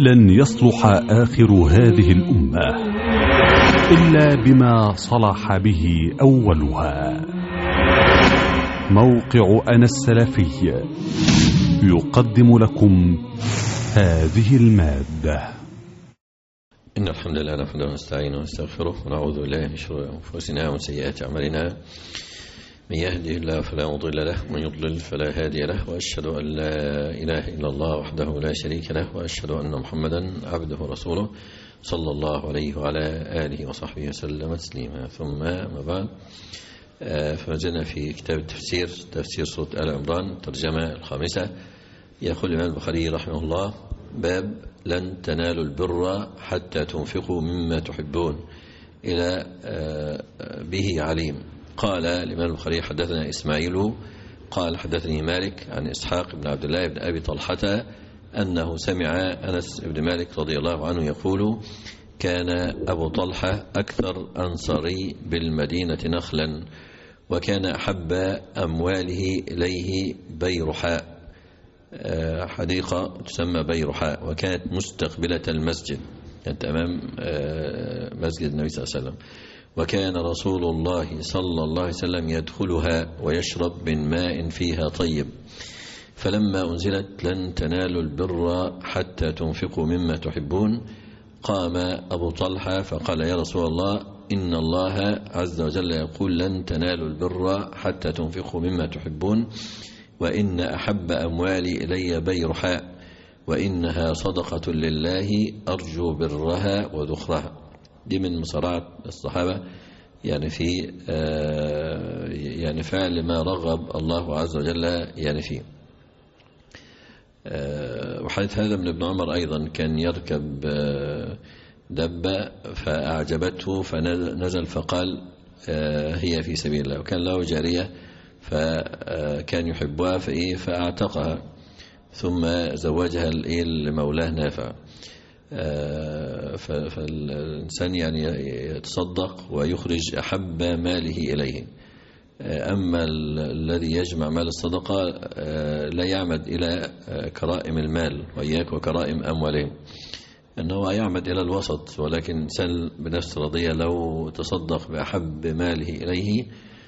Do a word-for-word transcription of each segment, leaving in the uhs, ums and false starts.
لن يصلح آخر هذه الأمة إلا بما صلح به أولها. موقع أنا السلفي يقدم لكم هذه المادة. إن الحمد لله نحمده ونستعينه ونستغفره ونعوذ بالله من شرور أنفسنا ومن سيئات أعمالنا. من يهده الله فلا مضل له ومن يضلل فلا هادي له، وأشهد أن لا إله إلا الله وحده لا شريك له، وأشهد أن محمدا عبده ورسوله صلى الله عليه وعلى آله وصحبه وسلم تسليما. ثم ما بعد، فمازلنا في كتاب التفسير، تفسير سورة آل عمران، ترجمة الخامسة. يقول الإمام البخاري رحمه الله: باب لن تنالوا البر حتى تنفقوا مما تحبون، إلى به عليم. قال الإمام البخاري: حدثنا إسماعيل قال حدثني مالك عن إسحاق بن عبد الله بن أبي طلحة أنه سمع أنس بن مالك رضي الله عنه يقول: كان أبو طلحة أكثر أنصاري بالمدينة نخلا، وكان أحب أمواله إليه بيرحاء، حديقة تسمى بيرحاء، وكانت مستقبلة المسجد، كانت أمام مسجد النبي صلى الله عليه وسلم. وكان رسول الله صلى الله عليه وسلم يدخلها ويشرب من ماء فيها طيب. فلما أنزلت لن تنالوا البر حتى تنفقوا مما تحبون، قام أبو طلحة فقال: يا رسول الله، إن الله عز وجل يقول: لن تنالوا البر حتى تنفقوا مما تحبون، وإن أحب أموالي إلي بيرحاء، وإنها صدقة لله أرجو برها وذخرها. دي من مصارعة الصحابة يعني في يعني فعل ما رغب الله عز وجل يعني فيه. وحديث هذا من ابن عمر أيضا، كان يركب دبة فأعجبته فنزل فقال: هي في سبيل الله. وكان له جارية فكان يحبها فإيه فأعتقها، ثم زوجها لمولاه نافع. فالإنسان يعني يتصدق ويخرج أحب ماله إليه. أما الذي يجمع مال الصدقة لا يعمد إلى كرائم المال، وإياك وكرائم أموالهم، أنه يعمد إلى الوسط. ولكن إنسان بنفس رضية لو تصدق بأحب ماله إليه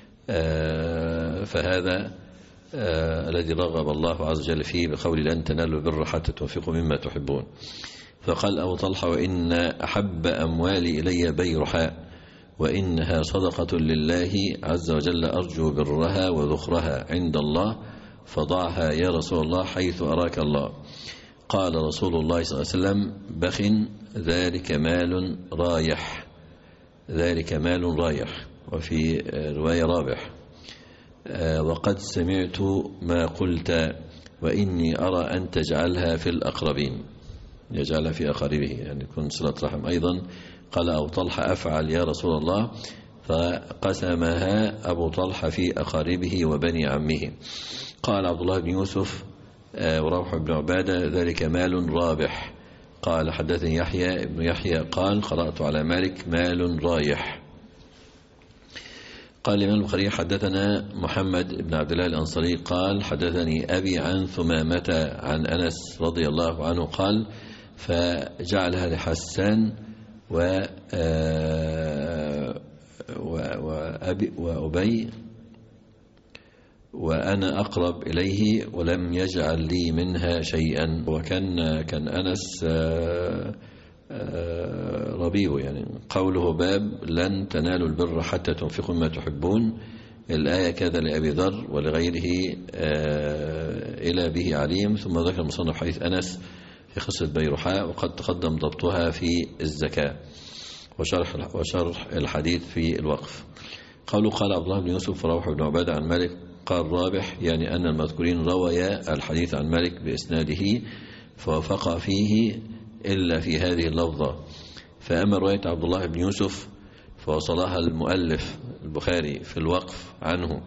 فهذا الذي رغب الله عز وجل فيه بقول: لن تنالوا البر حتى تنفقوا مما تحبون. فقال أبو طلحة: وإن أحب أموالي إلي بيرحاء، وإنها صدقة لله عز وجل أرجو برها وذخرها عند الله، فضعها يا رسول الله حيث أراك الله. قال رسول الله صلى الله عليه وسلم: بخ، ذلك مال رايح، ذلك مال رايح. وفي رواية رابح: وقد سمعت ما قلت، وإني أرى أن تجعلها في الأقربين، يجعلها في أقاربه، يعني يكون صلة رحم. أيضا قال أبو طلحة: أفعل يا رسول الله، فقسمها أبو طلحة في أقاربه وبني عمه. قال عبد الله بن يوسف وروح بن عبادة: ذلك مال رابح. قال حدثني يحيى ابن يحيى قال: قرأت على مالك: مال رايح. قال الإمام البخاري: حدثنا محمد بن عبد الله الأنصاري قال: حدثني أبي عن ثمامة عن أنس رضي الله عنه قال: فجعلها لحسان و وأبي وأبي وأنا أقرب إليه، ولم يجعل لي منها شيئا. وكان كان أنس ربيب، يعني قوله باب لن تنالوا البر حتى تنفقوا مما تحبون، الآية كذا لأبي ذر ولغيره إلى به عليم. ثم ذكر المصنف حديث أنس في قصة بيرحاء، وقد تقدم ضبطها في الزكاة وشرح وشرح الحديث في الوقف. قوله قال عبد الله بن يوسف وروح بن عبادة عن مالك قال رابح، يعني أن المذكورين رويا الحديث عن مالك بإسناده فوافق فيه إلا في هذه اللفظة. فأما رواية عبد الله بن يوسف فوصلها المؤلف البخاري في الوقف عنه،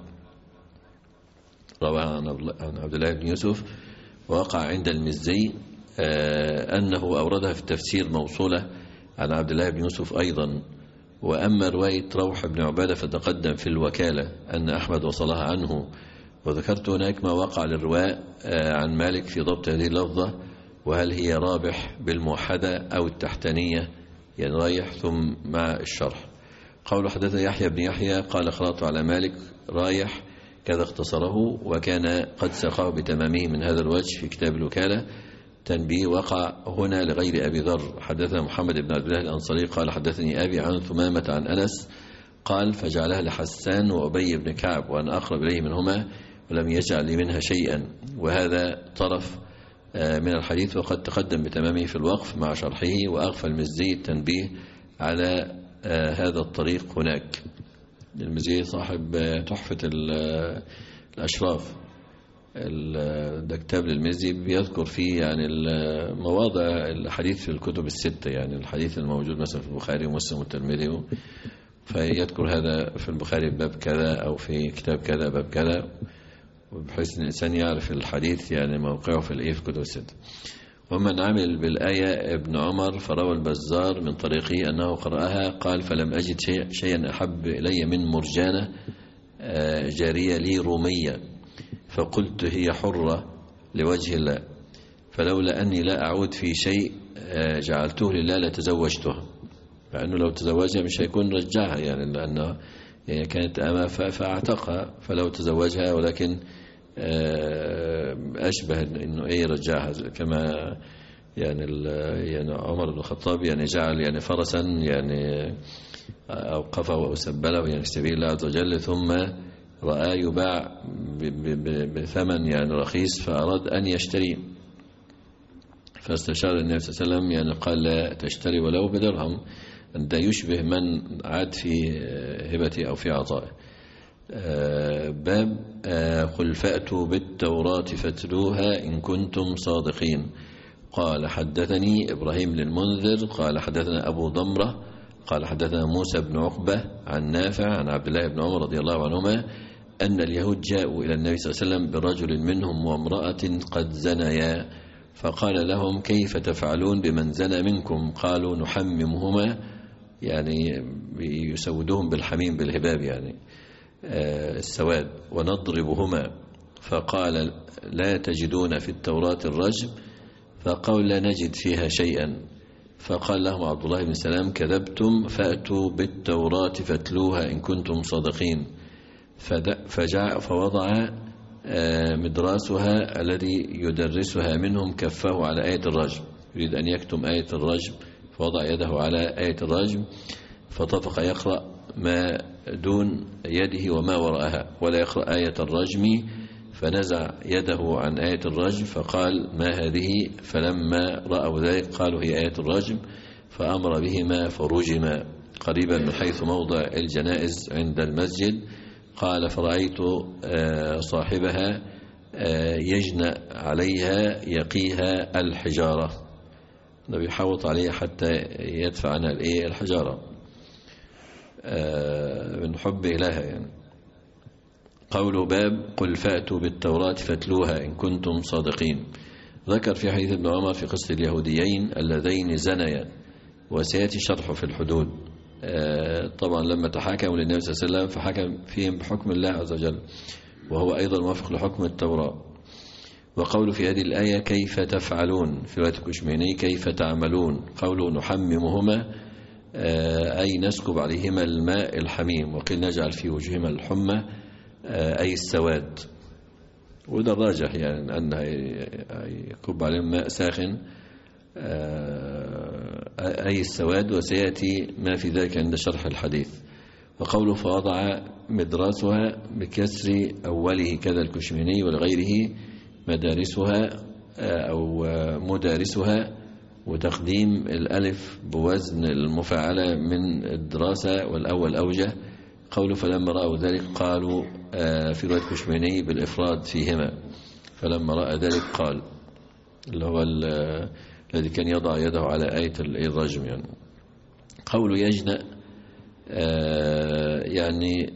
روى عن عبد الله بن يوسف، ووقع عند المزي أنه أوردها في التفسير موصولة عن عبد الله بن يوسف أيضا. وأما رواية روح بن عبادة فتقدم في الوكالة أن أحمد وصلها عنه. وذكرت هناك ما وقع للرواء عن مالك في ضبط هذه اللفظة، وهل هي رابح بالموحدة أو التحتانية يعني رايح ثم مع الشرح. قول حدثنا يحيى بن يحيى قال قرأت على مالك رايح كذا اختصره، وكان قد ساقه بتمامه من هذا الوجه في كتاب الوكالة. تنبيه وقع هنا لغير أبي ذر. حدثنا محمد بن عبد الله الأنصاري قال حدثني أبي عن ثمامة عن أنس قال فجعلها لحسان وأبي بن كعب وأنا أقرب إليه منهما ولم يجعل لي منها شيئا. وهذا طرف من الحديث وقد تقدم بتمامه في الوقف مع شرحه. وأغفى المزي التنبيه على هذا الطريق هناك. المزي صاحب تحفة الأشراف، ده كتاب للمزي بيذكر فيه يعني المواضع الحديث في الكتب الستة، يعني الحديث الموجود مثلا في البخاري ومسلم والترمذي، فيذكر هذا في البخاري باب كذا أو في كتاب كذا باب كذا، بحيث ان الانسان يعرف الحديث يعني موقعه في الايه في الكتب الستة. ومن عمل بالآية ابن عمر فروى البزار من طريقه أنه قرأها قال فلم أجد شيء شيئا أحب إلي من مرجانة جارية لي رومية فقلت هي حرة لوجه الله، فلولا أني لا أعود في شيء جعلته لله لتزوجتها. فأنه لو تزوجها مش هيكون رجعها يعني، لأنه يعني كانت أما فأعتقها فلو تزوجها، ولكن أشبه إنه إيه رجعها كما يعني يعني عمر بن الخطاب يعني جعل يعني فرسا يعني أوقفه وأسبله يعني في سبيل الله عز وجل، ثم رأى يباع بثمن يعني رخيص فأراد أن يشتري، فاستشار النبي صلى الله عليه وسلم يعني قال لا تشتري ولو بدرهم، ده يشبه من عاد في هبته أو في عطائه. باب قل فأتوا بالتوراة فاتلوها إن كنتم صادقين. قال حدثني إبراهيم بن المنذر قال حدثنا أبو ضمرة قال حدثنا موسى بن عقبة عن نافع عن عبد الله بن عمر رضي الله عنهما أن اليهود جاءوا إلى النبي صلى الله عليه وسلم برجل منهم وامرأة قد زنيا، فقال لهم كيف تفعلون بمن زنى منكم؟ قالوا نحممهما، يعني يسودهم بالحميم بالهباب يعني السواد، ونضربهما. فقال لا تجدون في التوراة الرجم؟ فقالوا لا نجد فيها شيئا. فقال لهم عبد الله بن سلام كذبتم، فأتوا بالتوراة فاتلوها إن كنتم صادقين. فجاء فوضع مدراسها الذي يدرسها منهم كفه على آية الرجم، يريد أن يكتم آية الرجم، فوضع يده على آية الرجم فطفق يقرأ ما دون يده وما وراءها ولا يقرأ آية الرجم، فنزع يده عن آية الرجم فقال ما هذه؟ فلما رأوا ذلك قالوا هي آية الرجم، فأمر بهما فرجما قريبا من حيث موضع الجنائز عند المسجد. قال فرأيت صاحبها يجنأ عليها يقيها الحجارة، النبي يحوط عليها حتى يدفع عنها الحجارة من حبه لها يعني. قول باب قل فأتوا بالتوراة فاتلوها إن كنتم صادقين. ذكر في حديث ابن عمر في قصة اليهوديين اللذين زنيا، وسيأتي شرحه في الحدود. طبعا لما تحاكموا للنبي صلى الله عليه وسلم فحكم فيهم بحكم الله عز وجل، وهو أيضا موافق لحكم التوراة. وقول في هذه الآية كيف تفعلون، في رواية الكشميني كيف تعملون، قوله نحممهما أي نسكب عليهما الماء الحميم، وقيل نجعل في وجههما الحمى أي السواد، وده الراجح يعني أنها يكب عليهم ماء ساخن أي السواد، وسيأتي ما في ذلك عند شرح الحديث. وقوله فوضع مدراسها بكسر أوله كذا الكشميني ولغيره مدارسها أو مدارسها، وتقديم الألف بوزن المفاعلة من الدراسة والأول أوجه. قوله فلما رأوا ذلك قالوا في رواية كشميني بالإفراد فيهما، فلما رأى ذلك قال اللي هو الذي كان يضع يده على آية الرجم يعني. قوله يجنأ يعني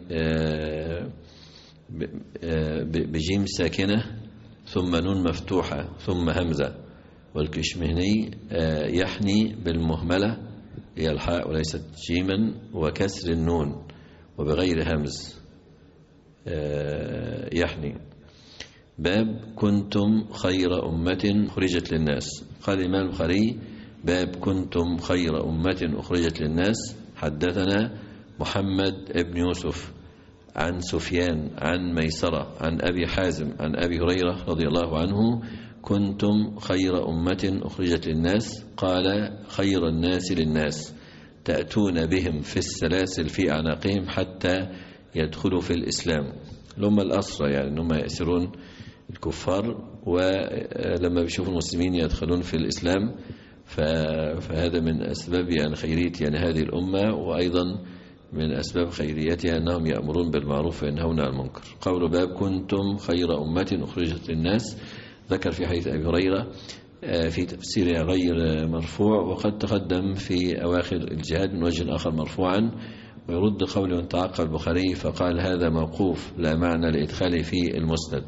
بجيم ساكنة ثم نون مفتوحة ثم همزة، والكشمهني يحني بالمهملة هي الحاء وليست جيما وكسر النون وبغير همز يحني. باب كنتم خير أمة أخرجت للناس. قال الإمام البخاري باب كنتم خير أمة أخرجت للناس. حدثنا محمد بن يوسف عن سفيان عن ميسرة عن أبي حازم عن أبي هريرة رضي الله عنه كنتم خير أمة أخرجت للناس. قال خير الناس للناس تأتون بهم في السلاسل في أعناقهم حتى يدخلوا في الإسلام. لهم الأسرى يعني أنهم يأسرون الكفار، ولما بيشوفوا المسلمين يدخلون في الإسلام فهذا من أسباب يعني خيرية يعني هذه الأمة، وأيضا من أسباب خيريتها أنهم يأمرون بالمعروف وينهون عن المنكر. قول باب كنتم خير أمة أخرجت للناس ذكر في حديث أبي هريرة في تفسير غير مرفوع، وقد تقدم في أواخر الجهاد من وجه آخر مرفوعا، ويرد قول من تعقب البخاري فقال هذا موقوف لا معنى لإدخاله في المسند.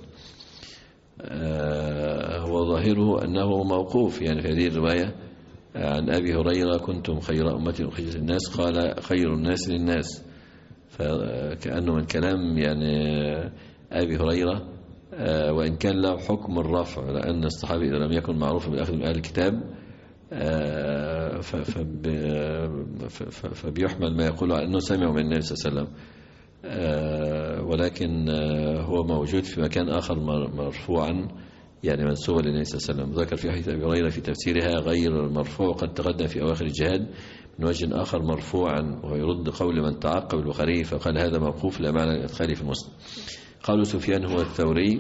هو ظاهره أنه موقوف يعني في هذه الرواية عن أبي هريرة كنتم خير أمة أخرجت للناس قال خير الناس للناس، فكأنه من كلام يعني أبي هريرة، وإن كان له حكم الرفع لأن الصحابي إذا لم يكن معروفا بالأخذ من أهل الكتاب فبيحمل ما يقول أنه سمعوا من النبي صلى الله عليه وسلم، ولكن هو موجود في مكان آخر مرفوعا يعني منسوبا للنبي صلى الله عليه وسلم. ذكر في حديث أبي هريرة في تفسيرها غير مرفوع قد تقدم في أواخر الجهاد من وجه آخر مرفوعا، ويرد قول من تعقب البخاري فقال هذا موقوف لا معنى لإدخاله في المسلم. قالوا سفيان هو الثوري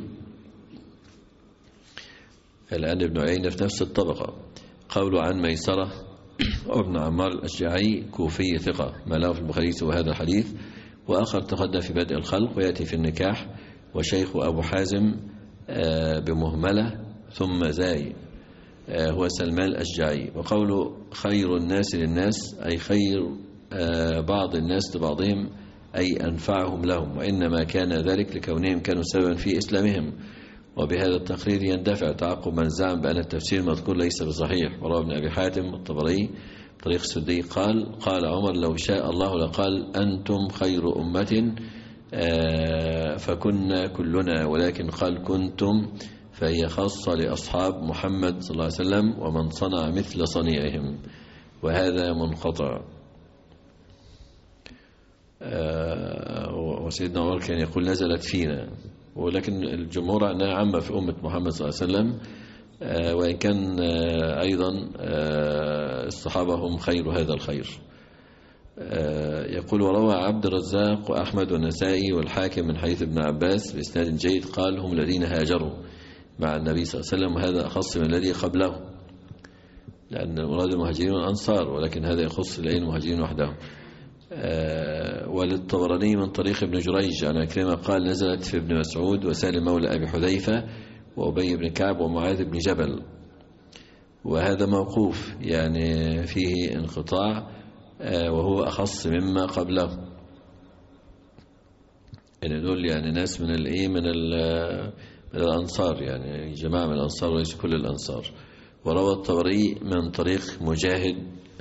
الآن ابن عيينة في نفس الطبقة. قول عن ميسرة وابن عمار الأشجعي كوفي ثقة ما له في البخاري سوى هذا الحديث، وآخر تقدم في بدء الخلق ويأتي في النكاح، وشيخ أبو حازم بمهملة ثم زاي هو سلمان الأشجعي. وقول خير الناس للناس أي خير بعض الناس لبعضهم أي أنفعهم لهم، وإنما كان ذلك لكونهم كانوا سببا في إسلامهم. وبهذا التقرير يندفع تعقب من زعم بأن التفسير المذكور ليس بصحيح. وروى ابن أبي حاتم الطبري طريق السدي قال قال عمر لو شاء الله لقال أنتم خير أمة فكنا كلنا، ولكن قال كنتم فهي خاصة لأصحاب محمد صلى الله عليه وسلم ومن صنع مثل صنيعهم، وهذا منقطع. وسيدنا عمر كان يقول نزلت فينا، ولكن الجمهور أنها عامة في أمة محمد صلى الله عليه وسلم، وإن كان أيضا الصحابة هم خير هذا الخير. يقول وروى عبد الرزاق وأحمد والنسائي والحاكم من حديث ابن عباس بإسناد جيد قال هم الذين هاجروا مع النبي صلى الله عليه وسلم، وهذا أخص من الذي قبله لأن المراد المهاجرين والأنصار، ولكن هذا يخص الأين المهاجرين وحدهم. وللطبراني من طريق ابن جريج عن عكرمة قال نزلت في ابن مسعود وسالم مولى أبي حذيفة وأبي بن كعب ومعاذ بن جبل، وهذا موقوف يعني فيه انقطاع وهو أخص مما قبله، يعني دول يعني ناس من الايه من, من الأنصار يعني جماعة من الأنصار وليس كل الأنصار. وروى الطبري من طريق مجاهد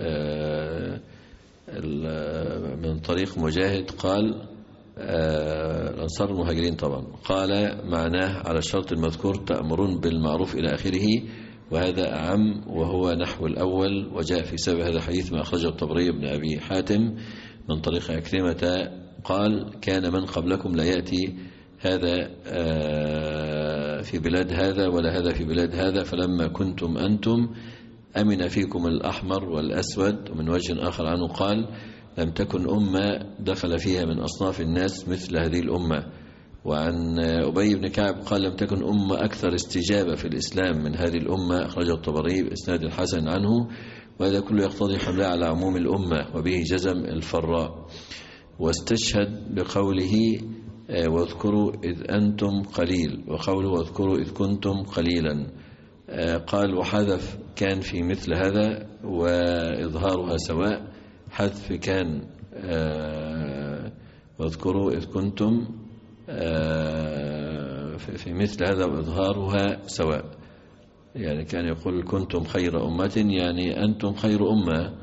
من طريق مجاهد قال الأنصار المهاجرين طبعا قال معناه على الشرط المذكور تأمرون بالمعروف إلى آخره، وهذا أعم وهو نحو الأول. وجاء في سبب هذا الحديث ما أخرجه الطبري بن أبي حاتم من طريق عكرمة قال كان من قبلكم لا يأتي هذا في بلاد هذا ولا هذا في بلاد هذا، فلما كنتم أنتم أمن فيكم الأحمر والأسود. ومن وجه آخر عنه قال لم تكن أمة دخل فيها من أصناف الناس مثل هذه الأمة. وعن أبي بن كعب قال لم تكن أمة أكثر استجابة في الإسلام من هذه الأمة، أخرجه الطبري بإسناد الحسن عنه، وهذا كله يقتضي حمله على عموم الأمة وبه جزم الفراء. واستشهد بقوله واذكروا إذ أنتم قليل، وقوله واذكروا إذ كنتم قليلا. قال وحذف كان في مثل هذا وإظهارها سواء، حذف كان واذكروا إذ كنتم في مثل هذا وإظهارها سواء، يعني كان يقول كنتم خير أمة يعني أنتم خير أمة،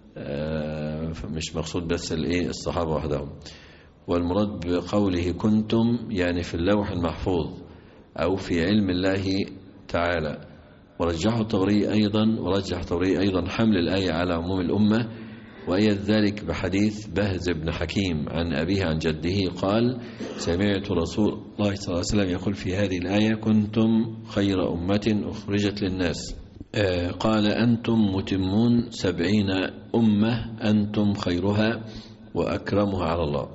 مش مقصود بس الإيه الصحابة وحدهم. والمراد بقوله كنتم يعني في اللوح المحفوظ أو في علم الله تعالى. ورجح الطبري أيضا ورجح الطبري أيضا حمل الآية على عموم الأمة، وأيد ذلك بحديث بهز بن حكيم عن أبيه عن جده قال: سمعت رسول الله صلى الله عليه وسلم يقول في هذه الآية: كنتم خير أمة أخرجت للناس. قال: أنتم متمون سبعين أمة أنتم خيرها وأكرمها على الله.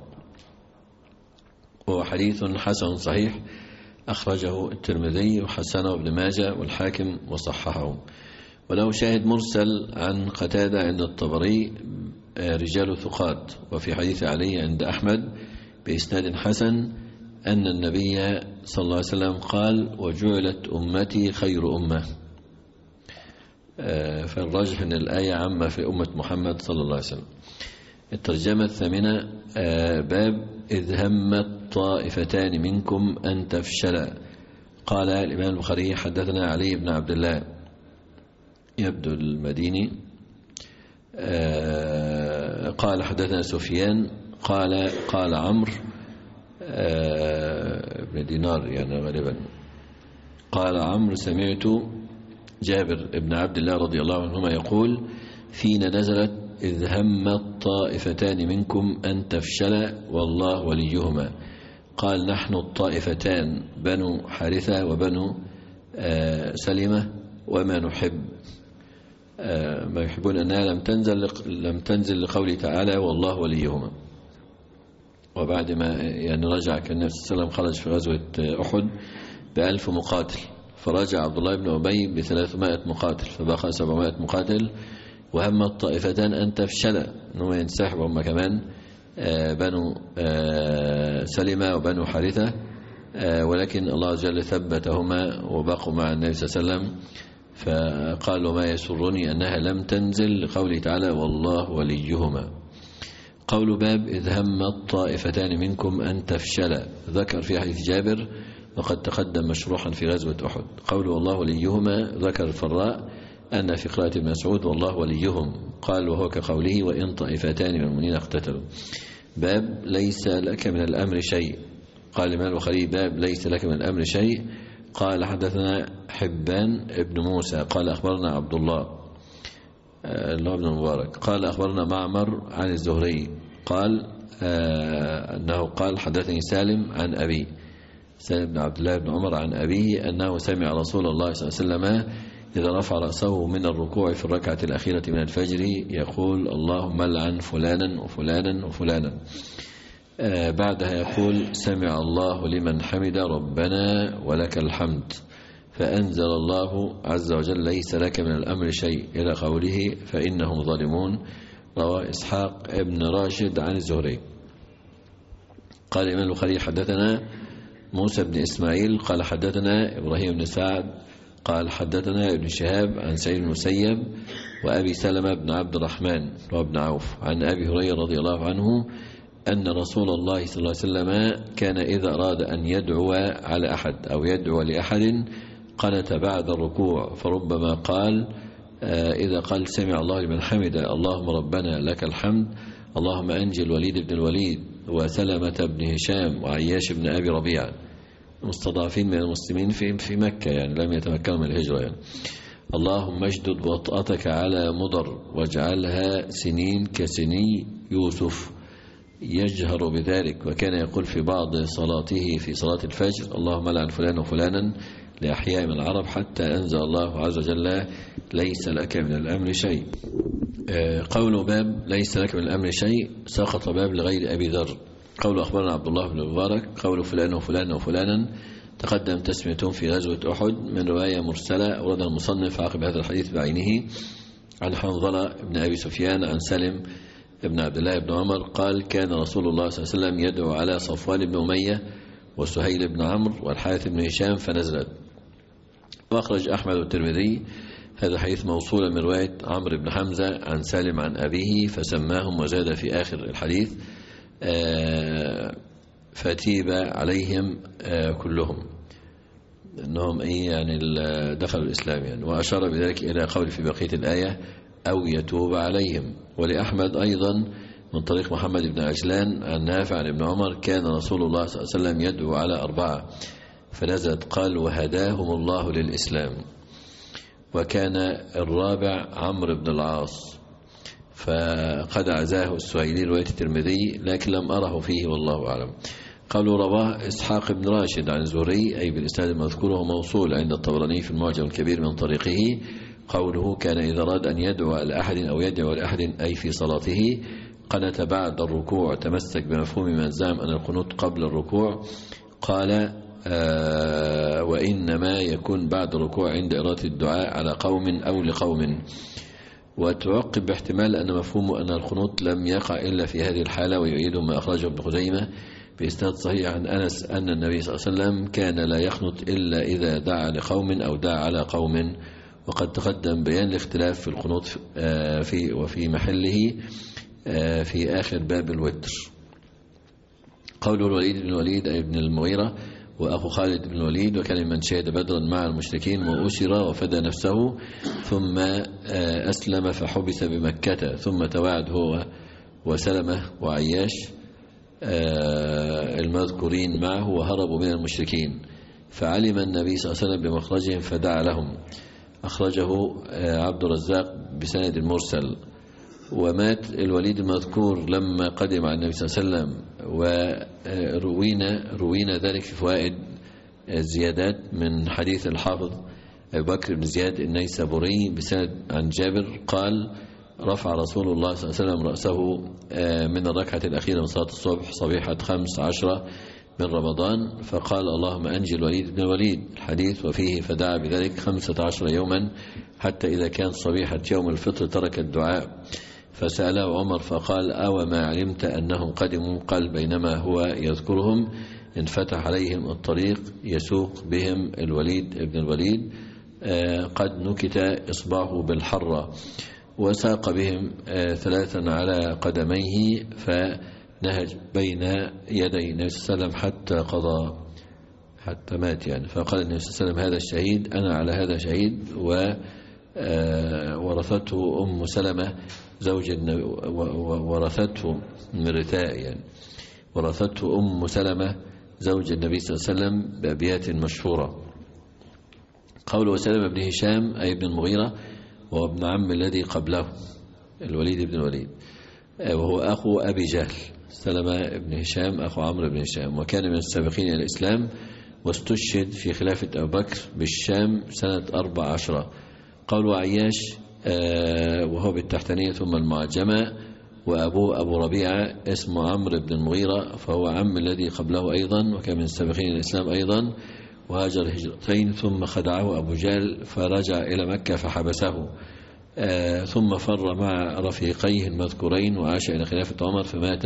وهو حديث حسن صحيح أخرجه الترمذي وحسنه ابن ماجه والحاكم وصححه. وله شاهد مرسل عن قتادة عند الطبري رجال ثقات. وفي حديث علي عند أحمد بإسناد حسن أن النبي صلى الله عليه وسلم قال: وجعلت أمتي خير أمة. فالراجح أن الآية عامة في أمة محمد صلى الله عليه وسلم. الترجمة الثامنة: باب إذ همت طائفتان منكم أن تفشلا. قال الإمام البخاري: حدثنا علي بن عبد الله يبدو المديني قال حدثنا سفيان قال قال عمرو بن دينار يعني غالبا قال عمرو: سمعت جابر بن عبد الله رضي الله عنهما يقول: فينا نزلت إذ همت طائفتان منكم أن تفشلا والله وليهما. قال: نحن الطائفتان بنو حارثة وبنو سلمة وما نحب ما يحبون أنها لم تنزل لم تنزل لقوله تعالى: والله وليهما. وبعد ما يعني رجع كان النبي صلى الله عليه وسلم خرج في غزوة أحد بألف مقاتل، فرجع عبد الله بن أبي بثلاثمائة مقاتل، فبقى سبعمائة مقاتل. وهم الطائفتان أن تفشلا، أنهم ينسحبوا هم كمان بنو سلمة وبنو حارثة، ولكن الله عز وجل ثبتهما وبقوا مع النبي صلى الله عليه وسلم. فقالوا: ما يسرني أنها لم تنزل لقوله تعالى: والله وليهما. قول باب إذ همت طائفتان منكم أن تفشلا، ذكر في حديث جابر وقد تقدم مشروحا في غزوة أحد. قول والله وليهما ذكر الفراء أن في قراءة ابن مسعود: والله وليهم. قال: وهو كقوله: وإن طائفتان من المؤمنين اقتتلوا. باب ليس لك من الأمر شيء. قال الإمام البخاري: باب ليس لك من الأمر شيء. قال: حدثنا حبان ابن موسى قال: أخبرنا عبد الله الله بن المبارك قال: أخبرنا معمر عن الزهري قال آه أنه قال: حدثني سالم عن أبي سالم بن عبد الله بن عمر عن أبيه أنه سمع رسول الله صلى الله عليه وسلم إذا رفع رأسه من الركوع في الركعة الأخيرة من الفجر يقول: اللهم لعن فلانا وفلانا وفلانا. آه بعدها يقول: سمع الله لمن حمد ربنا ولك الحمد. فأنزل الله عز وجل: ليس لك من الأمر شيء، إلى قوله: فإنهم ظالمون. رواه إسحاق ابن راشد عن الزهري. قال الإمام البخاري: حدثنا موسى بن إسماعيل قال: حدثنا إبراهيم بن سعد قال: حدثنا ابن شهاب عن سعيد بن المسيب وأبي سلمة بن عبد الرحمن وابن عوف عن أبي هريرة رضي الله عنه أن رسول الله صلى الله عليه وسلم كان إذا أراد أن يدعو على أحد أو يدعو لأحد قنت بعد الركوع، فربما قال إذا قال: سمع الله لمن حمد اللهم ربنا لك الحمد، اللهم أنجي الوليد بن الوليد وسلمة بن هشام وعياش بن أبي ربيعة، مستضعفين من المسلمين في في مكة يعني لم يتمكنوا من الهجرة يعني. اللهم اجدد وطأتك على مضر واجعلها سنين كسني يوسف، يجهر بذلك. وكان يقول في بعض صلاته في صلاة الفجر: اللهم لعن فلان وفلانا لأحياء من العرب، حتى أنزل الله عز وجل: ليس لك من الأمر شيء. قول باب ليس لك من الأمر شيء سقط باب لغير أبي ذر. قول أخبرنا عبد الله بن المبارك قول فلان وفلان وفلانا تقدم تسميتهم في غزوة أحد من رواية مرسلة أورد المصنف عقب هذا الحديث بعينه عن حنظلة بن أبي سفيان عن سالم بن عبد الله بن عمر قال: كان رسول الله صلى الله عليه وسلم يدعو على صفوان بن أمية وسهيل بن عمرو والحارث بن هشام فنزلت. وأخرج أحمد والترمذي هذا حديث موصولا من رواية عمرو بن حمزة عن سالم عن أبيه فسماهم، وزاد في آخر الحديث: فتيب عليهم كلهم، أنهم إيه يعني دخلوا الإسلام يعني. وأشار بذلك إلى قول في بقية الآية: أو يتوب عليهم. ولأحمد أيضا من طريق محمد بن عجلان عن نافع عن ابن عمر: كان رسول الله صلى الله عليه وسلم يدعو على أربعة: فنزلت قال وهداهم الله للإسلام. وكان الرابع عمرو بن العاص، فقد عزاه السهيلي رواية الترمذي لكن لم أره فيه والله أعلم. قالوا رواه إسحاق بن راشد عن زهري أي بالإسناد المذكور وهو موصول عند الطبراني في المعجم الكبير من طريقه. قوله كان إذا أراد أن يدعو لأحد أو يدعو لأحد أي في صلاته قنت بعد الركوع تمسك بمفهوم من زعم أن القنوت قبل الركوع. قال آه وإنما يكون بعد الركوع عند إرادة الدعاء على قوم أو لقوم. وتعقب باحتمال أن مفهوم أن القنوت لم يقع إلا في هذه الحالة، ويؤيد ما أخرجه ابن خزيمة بإسناد صحيح عن أنس أن النبي صلى الله عليه وسلم كان لا يقنط إلا إذا دعا لقوم أو دعا على قوم. وقد تقدم بيان الاختلاف في القنوت في وفي محله في آخر باب الوتر. قول الوليد بن الوليد أي ابن المغيرة وأخو خالد بن الوليد وكان من شهد بدرا مع المشركين وأسر وفدى نفسه ثم أسلم فحبس بمكة ثم توعد هو وسلمة وعياش المذكورين معه وهربوا من المشركين، فعلم النبي صلى الله عليه وسلم بمخرجهم فدعا لهم. أخرجه عبد الرزاق بسند المرسل. ومات الوليد المذكور لما قدم على النبي صلى الله عليه وسلم، وروينا روينا ذلك في فوائد الزيادات من حديث الحافظ أبي بكر بن زياد النيسابوري بسند عن جابر قال رفع رسول الله صلى الله عليه وسلم رأسه من الركعة الأخيرة من صلاة الصبح صبيحة خمس عشرة من رمضان فقال اللهم أنجي الوليد بن الوليد الحديث، وفيه فدعا بذلك خمسة عشر يوما حتى إذا كانت صبيحة يوم الفطر ترك الدعاء. فسأله عمر فقال أو ما علمت أنهم قدموا؟ قال بينما هو يذكرهم انفتح عليهم الطريق يسوق بهم الوليد بن الوليد قد نكت إصبعه بالحرة وساق بهم ثلاثا على قدميه فنهج بين يدي النبي صلى الله عليه وسلم حتى قضى حتى مات يعني. فقال النبي صلى الله عليه وسلم هذا الشهيد أنا على هذا شهيد. وورثته أم سلمة زوج ورثته من رثاء يعني ورثته أم سلمة زوج النبي صلى الله عليه وسلم بأبيات مشهورة. قوله سلمة بن هشام أي ابن المغيرة وهو ابن عم الذي قبله الوليد بن الوليد وهو أخو أبي جهل. سلمة بن هشام أخو عمرو بن هشام وكان من السابقين إلى الإسلام واستشهد في خلافة أبو بكر بالشام سنة أربع عشرة. قوله عياش وهو بالتحتانية ثم المعجمة وأبوه أبو ربيعة اسمه عمرو بن المغيرة فهو عم الذي قبله أيضا وكان من السابقين الإسلام أيضا وهاجر هجرتين ثم خدعه أبو جهل فرجع إلى مكة فحبسه ثم فر مع رفيقيه المذكورين وعاش إلى خلافة عمر فمات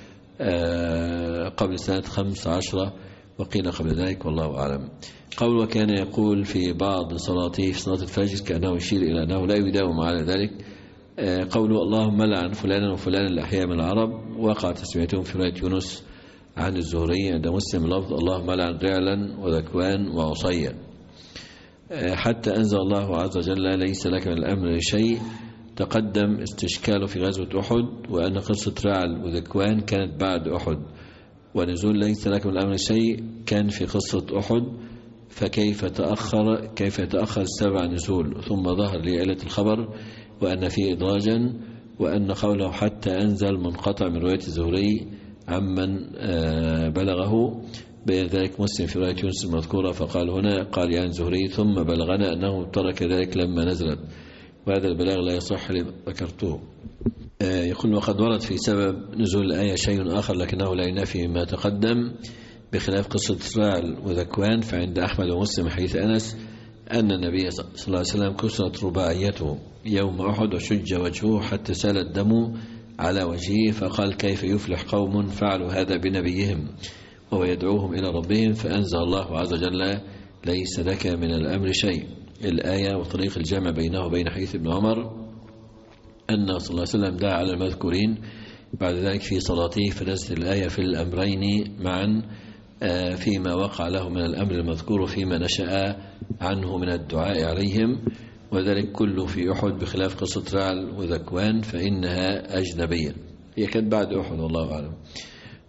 قبل سنة خمس عشرة وقيل قبل ذلك والله أعلم. قول وكان يقول في بعض صلاته في صلاة الفجر كأنه يشير إلى أنه لا يداوم على ذلك قوله اللهم لعن فلانا وفلانا الأحياء من العرب وقع تسميتهم في رواية يونس عن الزهري عند مسلم لفظ اللهم لعن رعلا وذكوان وعصيا حتى أنزل الله عز وجل ليس لك من الأمر شيء. تقدم استشكاله في غزوة أحد وأن قصة رعل وذكوان كانت بعد أحد ونزول ليس لك من الأمر شيء كان في قصة أحد فكيف تأخر كيف يتأخر السبع نزول ثم ظهر لي علة الخبر وأن فيه إدراجا وأن قوله حتى أنزل منقطع من رواية الزهري عمن بلغه بين ذلك مسلم في رواية يونس المذكورة فقال هنا قال يعني زهري ثم بلغنا أنه ترك ذلك لما نزلت وهذا البلاغ لا يصح لما ذكرته. يقول وقد ورد في سبب نزول الآية شيء آخر لكنه لا ينافي ما تقدم بخلاف قصة رعل وذكوان فعند أحمد ومسلم حديث أنس أن النبي صلى الله عليه وسلم كسرت رباعيته يوم أحد وشج وجهه حتى سال الدم على وجهه فقال كيف يفلح قوم فعلوا هذا بنبيهم وهو يدعوهم إلى ربهم فأنزل الله عز وجل ليس لك من الأمر شيء الآية وطريق الجمع بينه وبين حديث ابن عمر أن صلى الله عليه وسلم دعا على المذكورين بعد ذلك في صلاته فنزلت الآية في الأمرين معا فيما وقع له من الأمر المذكور فيما نشأ عنه من الدعاء عليهم وذلك كله في أحد بخلاف قصة رعل وذكوان فإنها أجنبية هي كانت بعد أحد والله أعلم.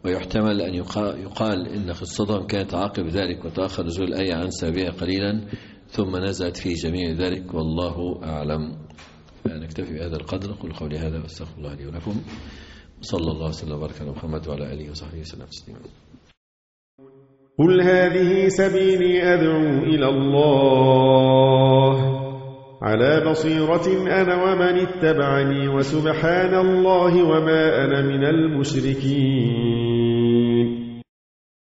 ويحتمل أن يقال إن خصتهم كانت عاقب ذلك وتأخر نزول الآية عن سببها قليلا ثم نزلت في جميع ذلك، والله أعلم. فنكتفي بهذا القدر. أقول قولي هذا واستغفر الله لي ولكم، صلى الله وسلم وبارك على محمد وعلى آله وصحبه وسلم تسليما. قل هذه سبيلي أدعو إلى الله على بصيرة أنا ومن اتبعني، وسبحان الله وما أنا من المشركين.